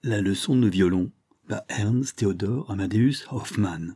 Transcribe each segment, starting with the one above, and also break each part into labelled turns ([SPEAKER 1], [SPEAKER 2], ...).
[SPEAKER 1] La leçon de violon par Ernst Theodor Amadeus Hoffmann.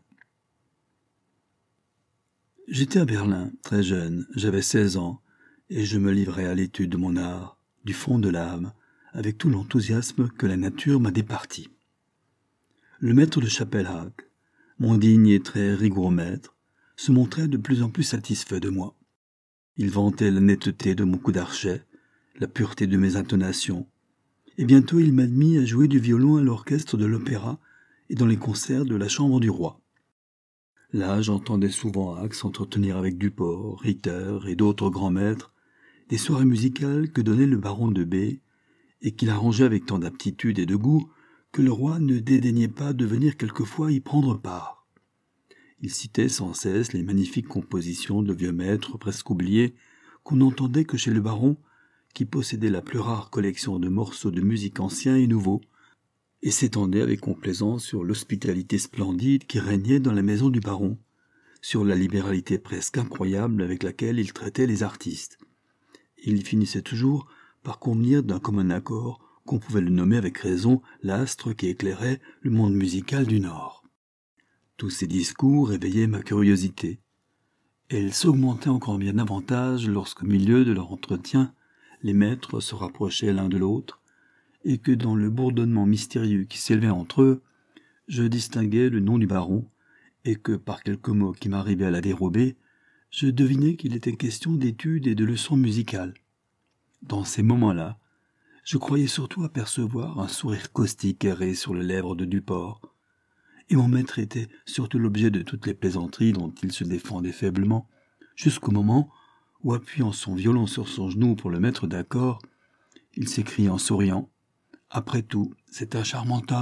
[SPEAKER 1] J'étais à Berlin, très jeune, j'avais 16 ans, et je me livrais à l'étude de mon art, du fond de l'âme, avec tout l'enthousiasme que la nature m'a départi. Le maître de chapelle Hack, mon digne et très rigoureux maître, se montrait de plus en plus satisfait de moi. Il vantait la netteté de mon coup d'archet, la pureté de mes intonations, et bientôt il m'a mis à jouer du violon à l'orchestre de l'opéra et dans les concerts de la chambre du roi. Là, j'entendais souvent Hack s'entretenir avec Duport, Ritter et d'autres grands maîtres, des soirées musicales que donnait le baron de B, et qu'il arrangeait avec tant d'aptitude et de goût que le roi ne dédaignait pas de venir quelquefois y prendre part. Il citait sans cesse les magnifiques compositions de vieux maîtres presque oubliés qu'on n'entendait que chez le baron, qui possédait la plus rare collection de morceaux de musique anciens et nouveaux, et s'étendait avec complaisance sur l'hospitalité splendide qui régnait dans la maison du baron, sur la libéralité presque incroyable avec laquelle il traitait les artistes. Il finissait toujours par convenir d'un commun accord qu'on pouvait le nommer avec raison l'astre qui éclairait le monde musical du Nord. Tous ces discours éveillaient ma curiosité. Elle s'augmentait encore bien davantage lorsqu'au milieu de leur entretien, les maîtres se rapprochaient l'un de l'autre, et que dans le bourdonnement mystérieux qui s'élevait entre eux, je distinguais le nom du baron, et que par quelques mots qui m'arrivaient à la dérobée, je devinais qu'il était question d'études et de leçons musicales. Dans ces moments-là, je croyais surtout apercevoir un sourire caustique errer sur les lèvres de Duport, et mon maître était surtout l'objet de toutes les plaisanteries dont il se défendait faiblement, jusqu'au moment où, appuyant son violon sur son genou pour le mettre d'accord, il s'écria en souriant « Après tout, c'est un charmant homme !»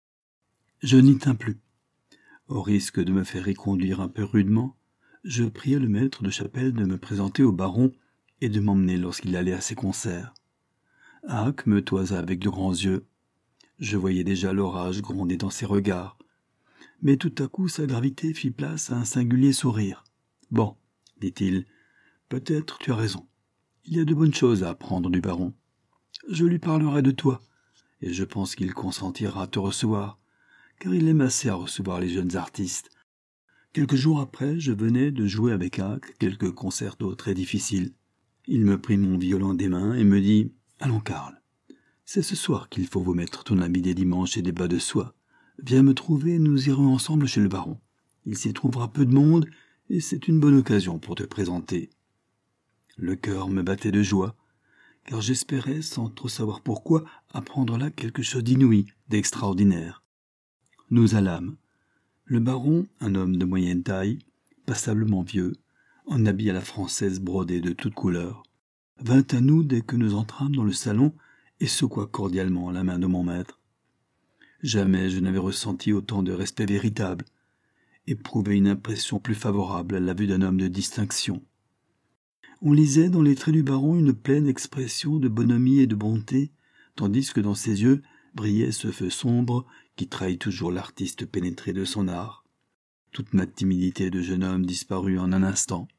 [SPEAKER 1] Je n'y tins plus. Au risque de me faire y conduire un peu rudement, je priai le maître de chapelle de me présenter au baron et de m'emmener lorsqu'il allait à ses concerts. Hack me toisa avec de grands yeux. Je voyais déjà l'orage gronder dans ses regards. Mais tout à coup sa gravité fit place à un singulier sourire. « Bon, dit-il, peut-être tu as raison. Il y a de bonnes choses à apprendre du baron. Je lui parlerai de toi, et je pense qu'il consentira à te recevoir, car il aime assez à recevoir les jeunes artistes. » Quelques jours après, je venais de jouer avec Hack quelques concertos très difficiles. Il me prit mon violon des mains et me dit « Allons, Karl, c'est ce soir qu'il faut vous mettre ton habit des dimanches et des bas de soie. Viens me trouver et nous irons ensemble chez le baron. Il s'y trouvera peu de monde et c'est une bonne occasion pour te présenter. » Le cœur me battait de joie, car j'espérais, sans trop savoir pourquoi, apprendre là quelque chose d'inouï, d'extraordinaire. Nous allâmes. Le baron, un homme de moyenne taille, passablement vieux, en habit à la française brodé de toutes couleurs, vint à nous dès que nous entrâmes dans le salon et secoua cordialement la main de mon maître. Jamais je n'avais ressenti autant de respect véritable, éprouvé une impression plus favorable à la vue d'un homme de distinction. On lisait dans les traits du baron une pleine expression de bonhomie et de bonté, tandis que dans ses yeux brillait ce feu sombre qui trahit toujours l'artiste pénétré de son art. Toute ma timidité de jeune homme disparut en un instant.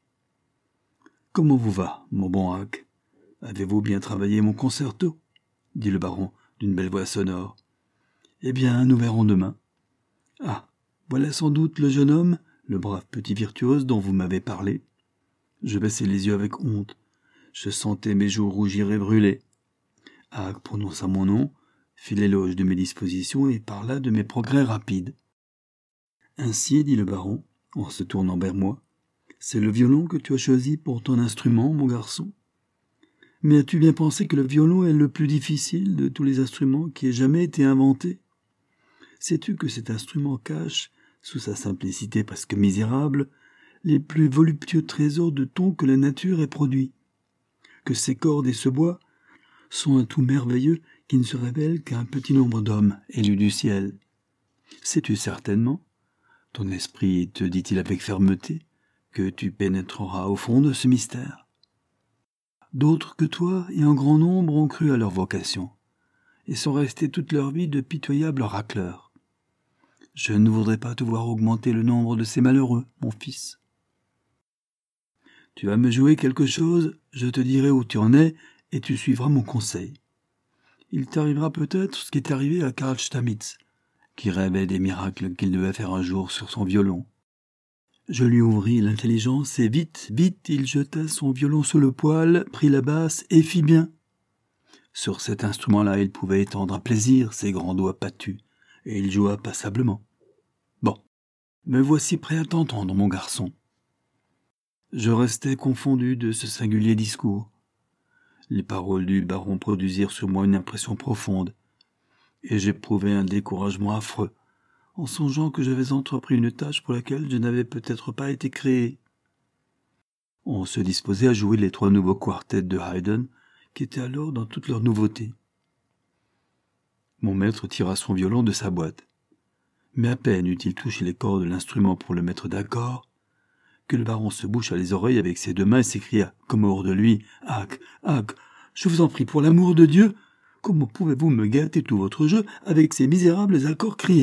[SPEAKER 1] « Comment vous va, mon bon Hack ? Avez-vous bien travaillé mon concerto ?» dit le baron d'une belle voix sonore. « Eh bien, nous verrons demain. »« Ah, voilà sans doute le jeune homme, le brave petit virtuose dont vous m'avez parlé. » Je baissai les yeux avec honte. Je sentais mes joues rougir et brûler. Hack prononça mon nom, fit l'éloge de mes dispositions et parla de mes progrès rapides. « Ainsi, dit le baron, en se tournant vers moi, c'est le violon que tu as choisi pour ton instrument, mon garçon. Mais as-tu bien pensé que le violon est le plus difficile de tous les instruments qui aient jamais été inventés ? Sais-tu que cet instrument cache, sous sa simplicité presque misérable, les plus voluptueux trésors de tons que la nature ait produits, que ces cordes et ce bois sont un tout merveilleux qui ne se révèle qu'à un petit nombre d'hommes élus du ciel. Sais-tu certainement, ton esprit te dit-il avec fermeté, que tu pénétreras au fond de ce mystère ? D'autres que toi et en grand nombre ont cru à leur vocation, et sont restés toute leur vie de pitoyables racleurs. Je ne voudrais pas te voir augmenter le nombre de ces malheureux, mon fils. Tu vas me jouer quelque chose, je te dirai où tu en es, et tu suivras mon conseil. il t'arrivera peut-être ce qui est arrivé à Karl Stamitz, qui rêvait des miracles qu'il devait faire un jour sur son violon. Je lui ouvris l'intelligence et vite, vite, il jeta son violon sous le poêle, prit la basse et fit bien. Sur cet instrument-là, il pouvait étendre à plaisir ses grands doigts pâtus, et il joua passablement. Bon, me voici prêt à t'entendre, mon garçon. Je restais confondu de ce singulier discours. Les paroles du baron produisirent sur moi une impression profonde, et j'éprouvai un découragement affreux, en songeant que j'avais entrepris une tâche pour laquelle je n'avais peut-être pas été créé. On se disposait à jouer les 3 nouveaux quartets de Haydn, qui étaient alors dans toute leur nouveauté. Mon maître tira son violon de sa boîte, mais à peine eut-il touché les cordes de l'instrument pour le mettre d'accord, que le baron se boucha les oreilles avec ses 2 mains et s'écria, comme hors de lui, « Hack, Hack, je vous en prie, pour l'amour de Dieu, comment pouvez-vous me gâter tout votre jeu avec ces misérables accords criards ?»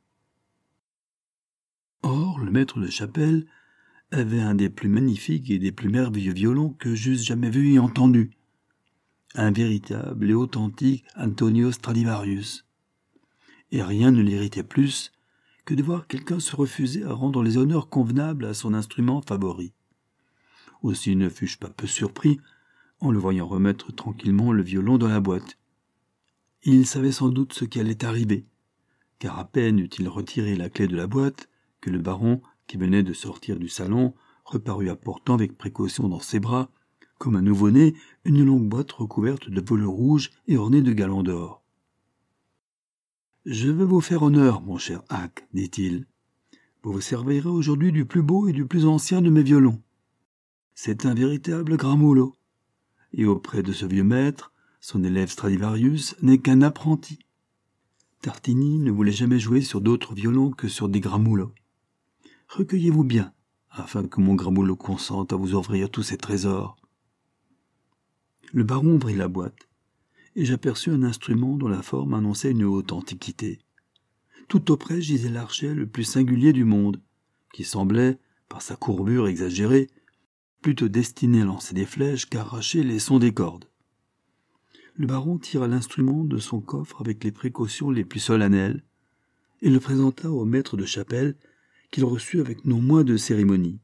[SPEAKER 1] Or, le maître de chapelle avait un des plus magnifiques et des plus merveilleux violons que j'eusse jamais vu et entendu, un véritable et authentique Antonio Stradivarius. Et rien ne l'irritait plus que de voir quelqu'un se refuser à rendre les honneurs convenables à son instrument favori. Aussi ne fus-je pas peu surpris en le voyant remettre tranquillement le violon dans la boîte. Il savait sans doute ce qui allait arriver, car à peine eut-il retiré la clé de la boîte que le baron, qui venait de sortir du salon, reparut apportant avec précaution dans ses bras, comme un nouveau-né, une longue boîte recouverte de velours rouge et ornée de galons d'or. « Je veux vous faire honneur, mon cher Hack, dit-il. Vous vous servirez aujourd'hui du plus beau et du plus ancien de mes violons. C'est un véritable gramolo. Et auprès de ce vieux maître, son élève Stradivarius n'est qu'un apprenti. Tartini ne voulait jamais jouer sur d'autres violons que sur des gramoulos. Recueillez-vous bien, afin que mon gramolo consente à vous ouvrir tous ses trésors. » Le baron ouvrit la boîte, et j'aperçus un instrument dont la forme annonçait une haute antiquité. Tout auprès gisait l'archet le plus singulier du monde, qui semblait, par sa courbure exagérée, plutôt destiné à lancer des flèches qu'à arracher les sons des cordes. Le baron tira l'instrument de son coffre avec les précautions les plus solennelles, et le présenta au maître de chapelle, qu'il reçut avec non moins de cérémonie.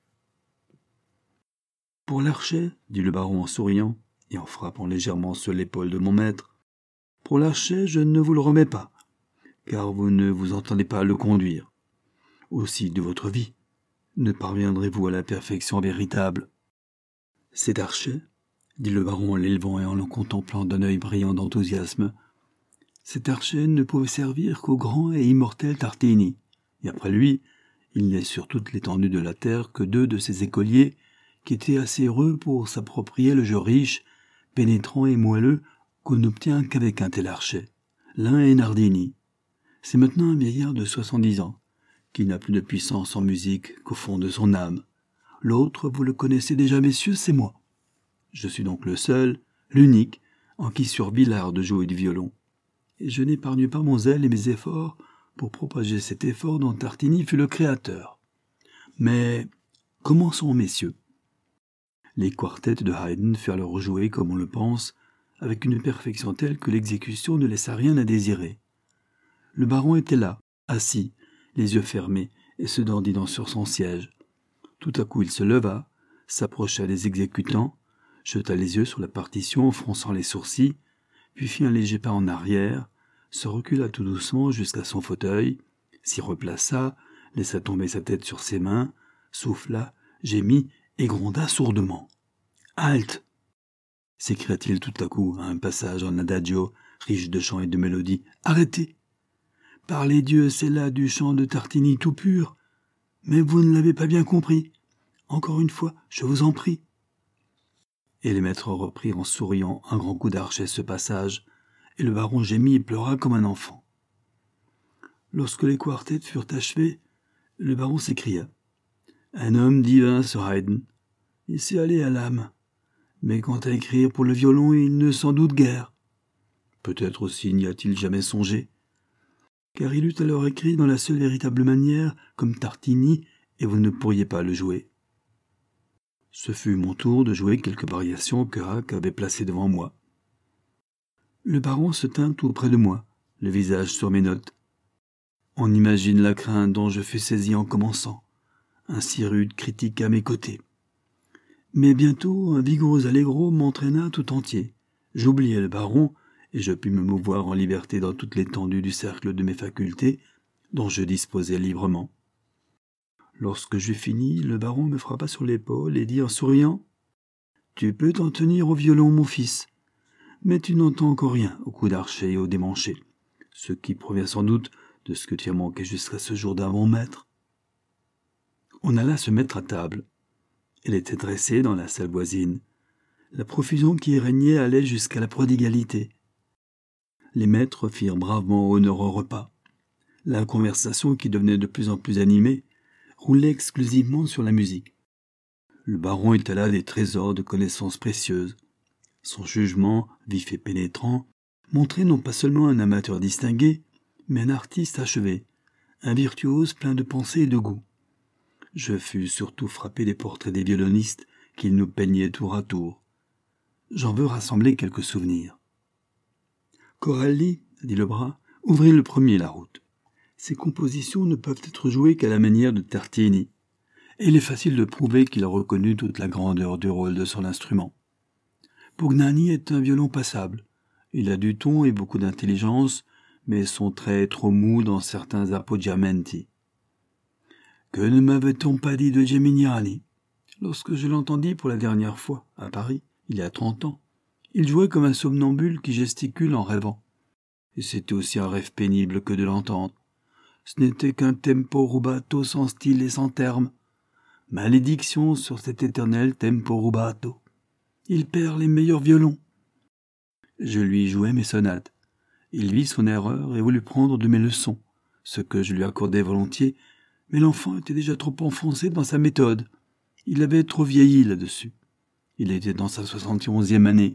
[SPEAKER 1] « Pour l'archet, dit le baron en souriant, et en frappant légèrement sur l'épaule de mon maître, « pour l'archet, je ne vous le remets pas, car vous ne vous entendez pas à le conduire. Aussi, de votre vie, ne parviendrez-vous à la perfection véritable. » « Cet archet, dit le baron en l'élevant et en le contemplant d'un œil brillant d'enthousiasme, cet archet ne pouvait servir qu'au grand et immortel Tartini, et après lui, il n'y a sur toute l'étendue de la terre que 2 de ses écoliers qui étaient assez heureux pour s'approprier le jeu riche, pénétrant et moelleux qu'on n'obtient qu'avec un tel archet. L'un est Nardini. C'est maintenant un vieillard de 70 ans, qui n'a plus de puissance en musique qu'au fond de son âme. L'autre, vous le connaissez déjà, messieurs, c'est moi. Je suis donc le seul, l'unique, en qui survit l'art de jouer du violon. Et je n'épargne pas mon zèle et mes efforts pour propager cet effort dont Tartini fut le créateur. Mais commençons, messieurs. Les quartets de Haydn furent alors joués, comme on le pense, avec une perfection telle que l'exécution ne laissa rien à désirer. Le baron était là, assis, les yeux fermés, et se dandinant sur son siège. Tout à coup il se leva, s'approcha des exécutants, jeta les yeux sur la partition en fronçant les sourcils, puis fit un léger pas en arrière, se recula tout doucement jusqu'à son fauteuil, s'y replaça, laissa tomber sa tête sur ses mains, souffla, gémit et gronda sourdement. « Halte !» s'écria-t-il tout à coup à un passage en adagio, riche de chants et de mélodies. « Arrêtez ! Par les dieux, c'est là du chant de Tartini tout pur. Mais vous ne l'avez pas bien compris. Encore une fois, je vous en prie. » Et les maîtres reprirent en souriant un grand coup d'archet ce passage, et le baron gémit et pleura comme un enfant. Lorsque les quartets furent achevés, le baron s'écria. « Un homme divin, ce Haydn. Il sait aller à l'âme. Mais quant à écrire pour le violon, il ne s'en doute guère. Peut-être aussi n'y a-t-il jamais songé. Car il eût alors écrit dans la seule véritable manière, comme Tartini, et vous ne pourriez pas le jouer. » Ce fut mon tour de jouer quelques variations que Hack avait placées devant moi. Le baron se tint tout près de moi, le visage sur mes notes. On imagine la crainte dont je fus saisi en commençant, un si rude critique à mes côtés. Mais bientôt, un vigoureux allegro m'entraîna tout entier. J'oubliai le baron, et je pus me mouvoir en liberté dans toute l'étendue du cercle de mes facultés, dont je disposais librement. Lorsque j'eus fini, le baron me frappa sur l'épaule et dit en souriant « Tu peux t'en tenir au violon, mon fils, mais tu n'entends encore rien au coup d'archet et au démanché, ce qui provient sans doute de ce que tu as manqué jusqu'à ce jour d'un bon maître. » On alla se mettre à table. Elle était dressée dans la salle voisine. La profusion qui y régnait allait jusqu'à la prodigalité. Les maîtres firent bravement honneur au repas. La conversation, qui devenait de plus en plus animée, roulait exclusivement sur la musique. Le baron étala des trésors de connaissances précieuses. Son jugement, vif et pénétrant, montrait non pas seulement un amateur distingué, mais un artiste achevé, un virtuose plein de pensée et de goût. Je fus surtout frappé des portraits des violonistes qu'il nous peignait tour à tour. J'en veux rassembler quelques souvenirs. Corelli, dit Lebras, ouvrit le premier la route. Ses compositions ne peuvent être jouées qu'à la manière de Tartini, et il est facile de prouver qu'il a reconnu toute la grandeur du rôle de son instrument. Pugnani est un violon passable. Il a du ton et beaucoup d'intelligence, mais son trait est trop mou dans certains appoggiamenti. Que ne m'avait-on pas dit de Geminiani? Lorsque je l'entendis pour la dernière fois, à Paris, il y a 30 ans, il jouait comme un somnambule qui gesticule en rêvant. Et c'était aussi un rêve pénible que de l'entendre. Ce n'était qu'un tempo rubato sans style et sans terme. Malédiction sur cet éternel tempo rubato. Il perd les meilleurs violons. Je lui jouai mes sonates. Il vit son erreur et voulut prendre de mes leçons, ce que je lui accordais volontiers, mais l'enfant était déjà trop enfoncé dans sa méthode. Il avait trop vieilli là-dessus. Il était dans sa 71e année.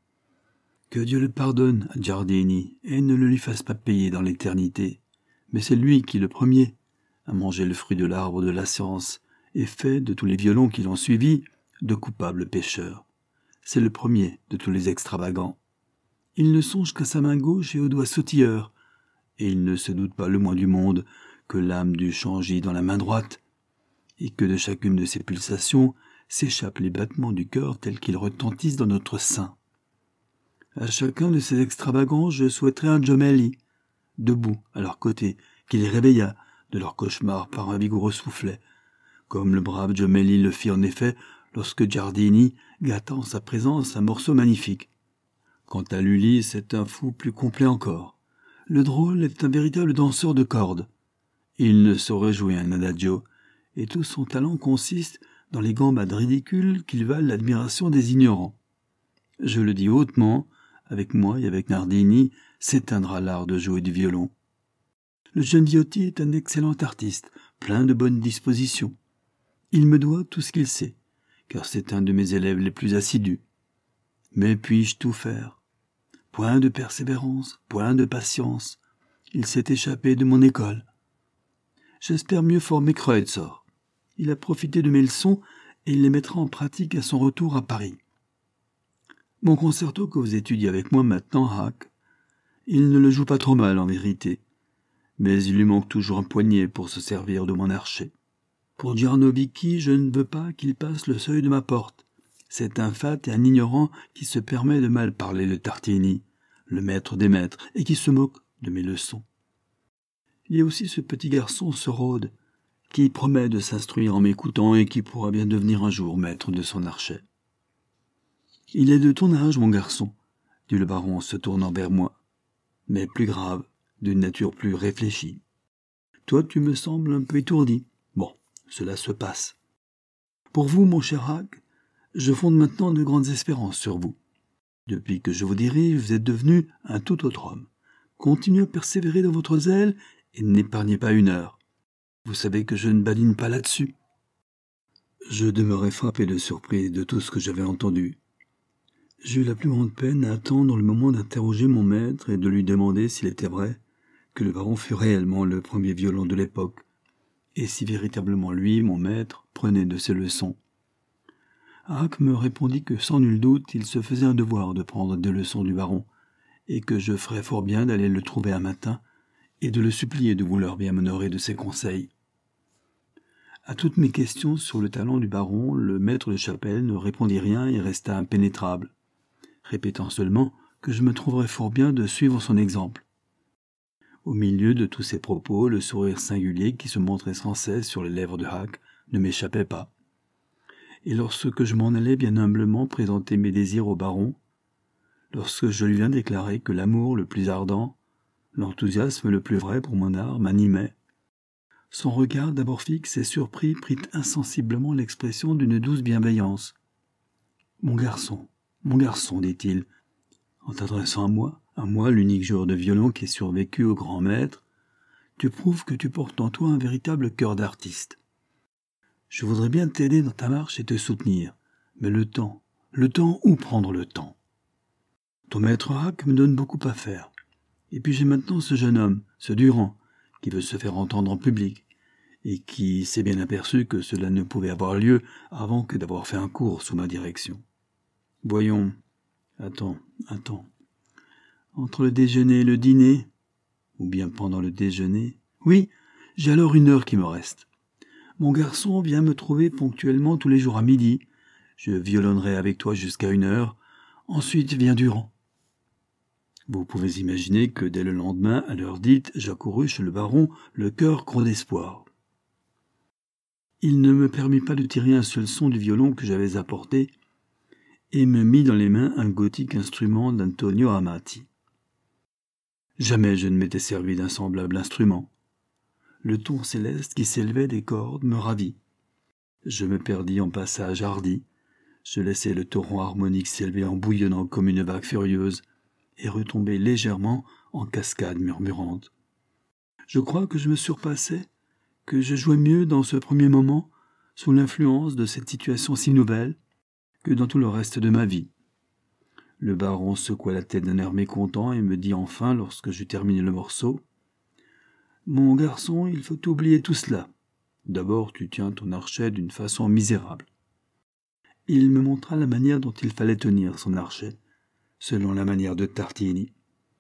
[SPEAKER 1] Que Dieu le pardonne à Giardini et ne le lui fasse pas payer dans l'éternité. Mais c'est lui qui, le premier, a mangé le fruit de l'arbre de la science et fait, de tous les violons qui l'ont suivi, de coupables pécheurs. C'est le premier de tous les extravagants. Il ne songe qu'à sa main gauche et aux doigts sautilleurs, et il ne se doute pas le moins du monde que l'âme du chant gît dans la main droite, et que de chacune de ses pulsations s'échappent les battements du cœur tels qu'ils retentissent dans notre sein. À chacun de ces extravagants, je souhaiterais un Jomelli, debout à leur côté, qui les réveillât de leur cauchemar par un vigoureux soufflet, comme le brave Jomelli le fit en effet lorsque Giardini gâta en sa présence un morceau magnifique. Quant à Lully, c'est un fou plus complet encore. Le drôle est un véritable danseur de cordes. Il ne saurait jouer un adagio, et tout son talent consiste dans les gambades ridicules qui valent l'admiration des ignorants. Je le dis hautement, avec moi et avec Nardini s'éteindra l'art de jouer du violon. Le jeune Viotti est un excellent artiste, plein de bonnes dispositions. Il me doit tout ce qu'il sait, car c'est un de mes élèves les plus assidus. Mais puis-je tout faire? Point de persévérance, point de patience. Il s'est échappé de mon école. J'espère mieux former Kreutzer. Il a profité de mes leçons et il les mettra en pratique à son retour à Paris. Mon concerto que vous étudiez avec moi maintenant, Hack, il ne le joue pas trop mal en vérité, mais il lui manque toujours un poignet pour se servir de mon archet. Pour Giannovicchi, je ne veux pas qu'il passe le seuil de ma porte. C'est un fat et un ignorant qui se permet de mal parler de Tartini, le maître des maîtres, et qui se moque de mes leçons. Il y a aussi ce petit garçon, Sorode, qui promet de s'instruire en m'écoutant et qui pourra bien devenir un jour maître de son archet. « Il est de ton âge, mon garçon, » dit le baron en se tournant vers moi, mais plus grave, d'une nature plus réfléchie. « Toi, tu me sembles un peu étourdi. Bon, cela se passe. Pour vous, mon cher Hack, je fonde maintenant de grandes espérances sur vous. Depuis que je vous dirige, vous êtes devenu un tout autre homme. Continuez à persévérer dans votre zèle et n'épargnez pas une heure. Vous savez que je ne badine pas là-dessus. » Je demeurai frappé de surprise de tout ce que j'avais entendu. J'eus la plus grande peine à attendre le moment d'interroger mon maître et de lui demander s'il était vrai que le baron fut réellement le premier violon de l'époque, et si véritablement lui, mon maître, prenait de ses leçons. Hack me répondit que sans nul doute il se faisait un devoir de prendre des leçons du baron, et que je ferais fort bien d'aller le trouver un matin et de le supplier de vouloir bien m'honorer de ses conseils. À toutes mes questions sur le talent du baron, le maître de chapelle ne répondit rien et resta impénétrable, répétant seulement que je me trouverais fort bien de suivre son exemple. Au milieu de tous ces propos, le sourire singulier qui se montrait sans cesse sur les lèvres de Huck ne m'échappait pas. Et lorsque je m'en allais bien humblement présenter mes désirs au baron, lorsque je lui vins déclarer que l'amour le plus ardent, l'enthousiasme le plus vrai pour mon art m'animait, son regard d'abord fixe et surpris prit insensiblement l'expression d'une douce bienveillance. « Mon garçon, dit-il, en t'adressant à moi l'unique joueur de violon qui ait survécu au grand maître, tu prouves que tu portes en toi un véritable cœur d'artiste. Je voudrais bien t'aider dans ta marche et te soutenir, mais le temps, où prendre le temps? Ton maître Huck me donne beaucoup à faire. Et puis j'ai maintenant ce jeune homme, ce Durand, qui veut se faire entendre en public, et qui s'est bien aperçu que cela ne pouvait avoir lieu avant que d'avoir fait un cours sous ma direction. Voyons, attends. Entre le déjeuner et le dîner, ou bien pendant le déjeuner, oui, j'ai alors 1 heure qui me reste. Mon garçon vient me trouver ponctuellement tous les jours à midi. Je violonnerai avec toi jusqu'à 1 heure. Ensuite vient Durand. Vous pouvez imaginer que dès le lendemain, à l'heure dite, j'accourus chez le baron, le cœur gros d'espoir. Il ne me permit pas de tirer un seul son du violon que j'avais apporté et me mit dans les mains un gothique instrument d'Antonio Amati. Jamais je ne m'étais servi d'un semblable instrument. Le ton céleste qui s'élevait des cordes me ravit. Je me perdis en passages hardis. Je laissai le torrent harmonique s'élever en bouillonnant comme une vague furieuse et retomber légèrement en cascade murmurante. Je crois que je me surpassais, que je jouais mieux dans ce premier moment, sous l'influence de cette situation si nouvelle, que dans tout le reste de ma vie. Le baron secoua la tête d'un air mécontent et me dit enfin, lorsque j'eus terminé le morceau, « Mon garçon, il faut oublier tout cela. D'abord, tu tiens ton archet d'une façon misérable. » Il me montra la manière dont il fallait tenir son archet, selon la manière de Tartini.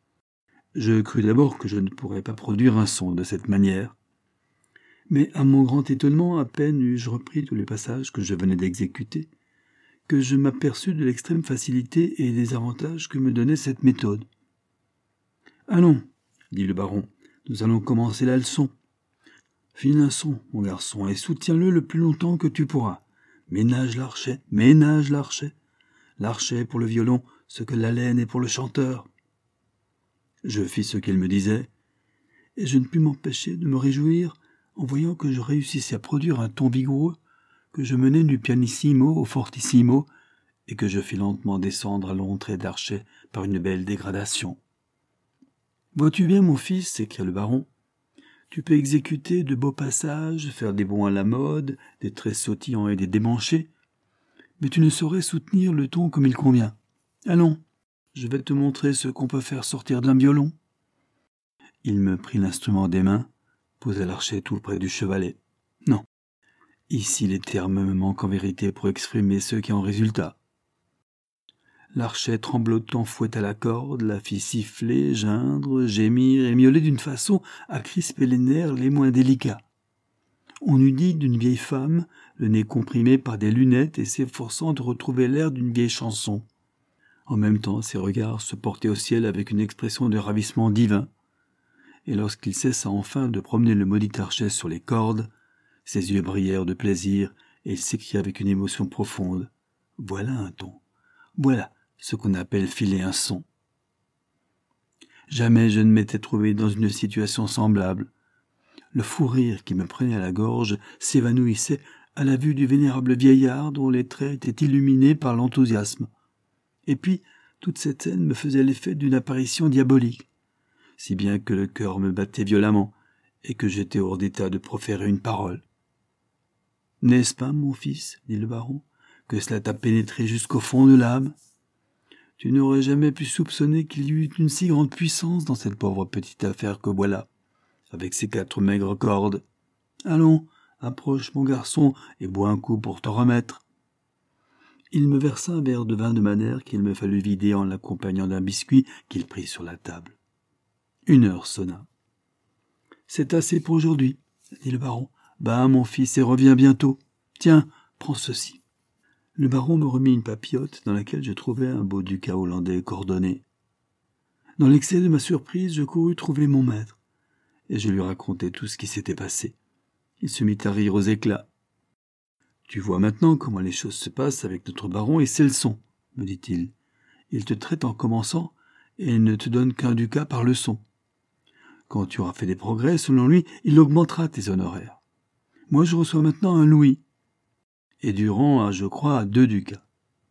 [SPEAKER 1] Je crus d'abord que je ne pourrais pas produire un son de cette manière. Mais à mon grand étonnement, à peine eus-je repris tous les passages que je venais d'exécuter, que je m'aperçus de l'extrême facilité et des avantages que me donnait cette méthode. « Allons, dit le baron, nous allons commencer la leçon. File un son, mon garçon, et soutiens-le le plus longtemps que tu pourras. Ménage l'archet. L'archet pour le violon, ce que la laine est pour le chanteur. » Je fis ce qu'il me disait, et je ne pus m'empêcher de me réjouir en voyant que je réussissais à produire un ton vigoureux, que je menais du pianissimo au fortissimo, et que je fis lentement descendre à longs traits d'archet par une belle dégradation. « Vois-tu bien, mon fils, s'écria le baron, tu peux exécuter de beaux passages, faire des bonds à la mode, des traits sautillants et des démanchés, mais tu ne saurais soutenir le ton comme il convient. Allons, je vais te montrer ce qu'on peut faire sortir d'un violon. » Il me prit l'instrument des mains, posa l'archet tout près du chevalet. Non, ici les termes me manquent en vérité pour exprimer ce qui en résulta. L'archet tremblotant fouetta la corde, la fit siffler, geindre, gémir et miauler d'une façon à crisper les nerfs les moins délicats. On eût dit d'une vieille femme, le nez comprimé par des lunettes et s'efforçant de retrouver l'air d'une vieille chanson. En même temps, ses regards se portaient au ciel avec une expression de ravissement divin, et lorsqu'il cessa enfin de promener le maudit archet sur les cordes, ses yeux brillèrent de plaisir et il s'écria avec une émotion profonde. « Voilà un ton, voilà ce qu'on appelle filer un son. » Jamais je ne m'étais trouvé dans une situation semblable. Le fou rire qui me prenait à la gorge s'évanouissait à la vue du vénérable vieillard dont les traits étaient illuminés par l'enthousiasme. Et puis, toute cette scène me faisait l'effet d'une apparition diabolique, si bien que le cœur me battait violemment et que j'étais hors d'état de proférer une parole. « N'est-ce pas, mon fils, dit le baron, que cela t'a pénétré jusqu'au fond de l'âme ? Tu n'aurais jamais pu soupçonner qu'il y eût une si grande puissance dans cette pauvre petite affaire que voilà, avec ses 4 maigres cordes. Allons, approche, mon garçon, et bois un coup pour te remettre. » Il me versa un verre de vin de Madère qu'il me fallut vider en l'accompagnant d'un biscuit qu'il prit sur la table. 1 heure sonna. « C'est assez pour aujourd'hui, » dit le baron. « Va, mon fils, et reviens bientôt. Tiens, prends ceci. » Le baron me remit une papillote dans laquelle je trouvais un beau ducat hollandais coordonné. Dans l'excès de ma surprise, je courus trouver mon maître, et je lui racontai tout ce qui s'était passé. Il se mit à rire aux éclats. « Tu vois maintenant comment les choses se passent avec notre baron, et c'est le son, » me dit-il. « Il te traite en commençant, et il ne te donne qu'un ducat par leçon. Quand tu auras fait des progrès, selon lui, il augmentera tes honoraires. Moi, je reçois maintenant 1 louis, et Durand a, je crois, 2 ducats. »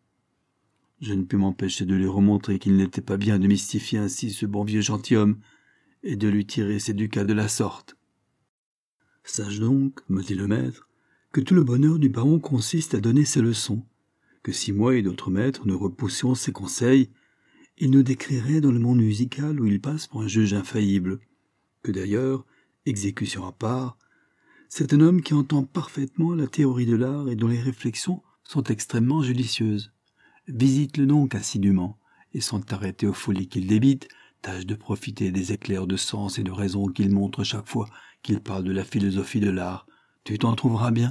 [SPEAKER 1] Je ne pus m'empêcher de lui remontrer qu'il n'était pas bien de mystifier ainsi ce bon vieux gentilhomme, et de lui tirer ses ducats de la sorte. « Sache donc, me dit le maître, que tout le bonheur du baron consiste à donner ses leçons, que si moi et d'autres maîtres nous repoussions ses conseils, il nous décrirait dans le monde musical où il passe pour un juge infaillible, que d'ailleurs, exécution à part, c'est un homme qui entend parfaitement la théorie de l'art et dont les réflexions sont extrêmement judicieuses. Visite-le donc assidûment, et sans t'arrêter aux folies qu'il débite, tâche de profiter des éclairs de sens et de raison qu'il montre chaque fois qu'il parle de la philosophie de l'art. Tu t'en trouveras bien. »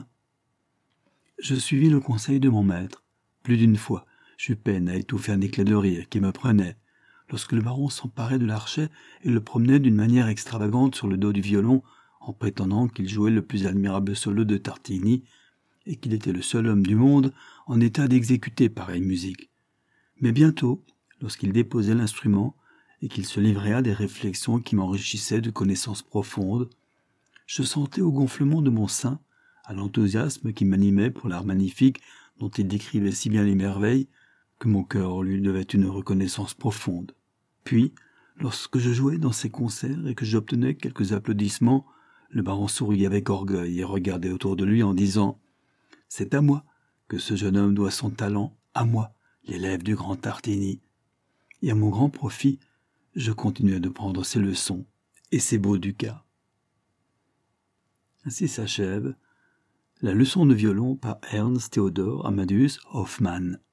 [SPEAKER 1] Je suivis le conseil de mon maître. Plus d'une fois, j'eus peine à étouffer un éclat de rire qui me prenait, lorsque le baron s'emparait de l'archet et le promenait d'une manière extravagante sur le dos du violon, en prétendant qu'il jouait le plus admirable solo de Tartini, et qu'il était le seul homme du monde en état d'exécuter pareille musique. Mais bientôt, lorsqu'il déposait l'instrument, et qu'il se livrait à des réflexions qui m'enrichissaient de connaissances profondes, je sentais au gonflement de mon sein, à l'enthousiasme qui m'animait pour l'art magnifique dont il décrivait si bien les merveilles, que mon cœur lui devait une reconnaissance profonde. Puis, lorsque je jouais dans ses concerts et que j'obtenais quelques applaudissements, le baron souriait avec orgueil et regardait autour de lui en disant « C'est à moi que ce jeune homme doit son talent, à moi, l'élève du grand Tartini. » Et à mon grand profit, je continuais de prendre ses leçons et ses beaux ducats. Ainsi s'achève la leçon de violon par Ernst Theodor Amadeus Hoffmann.